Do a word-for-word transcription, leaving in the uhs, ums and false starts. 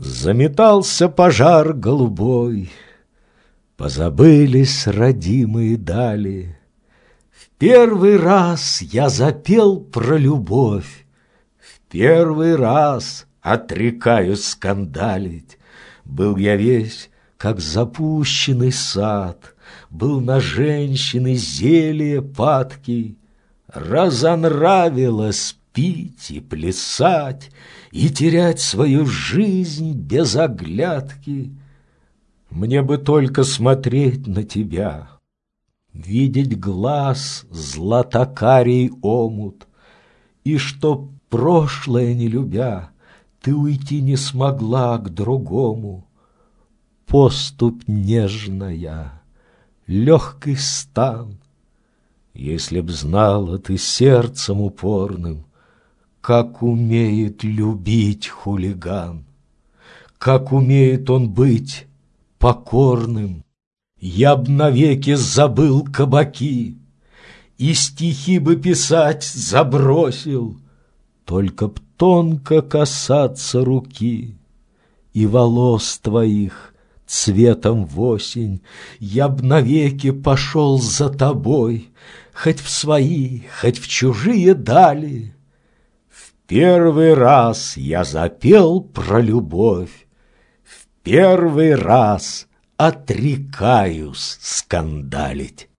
Заметался пожар голубой, позабылись родимые дали. В первый раз я запел про любовь, в первый раз отрекаюсь скандалить. Был я весь, как запущенный сад, был на женщины зелье падкий. Разонравилось пить и плясать, и терять свою жизнь без оглядки. Мне бы только смотреть на тебя, видеть глаз златокарий омут, и чтоб, прошлое не любя, ты уйти не смогла к другому. Поступь нежная, легкий стан, если б знала ты сердцем упорным, как умеет любить хулиган, как умеет он быть покорным. Я б навеки забыл кабаки, и стихи бы писать забросил, только б тонко касаться руки и волос твоих цветом в осень. Я б навеки пошел за тобой, хоть в свои, хоть в чужие дали. В первый раз я запел про любовь, в первый раз отрекаюсь скандалить.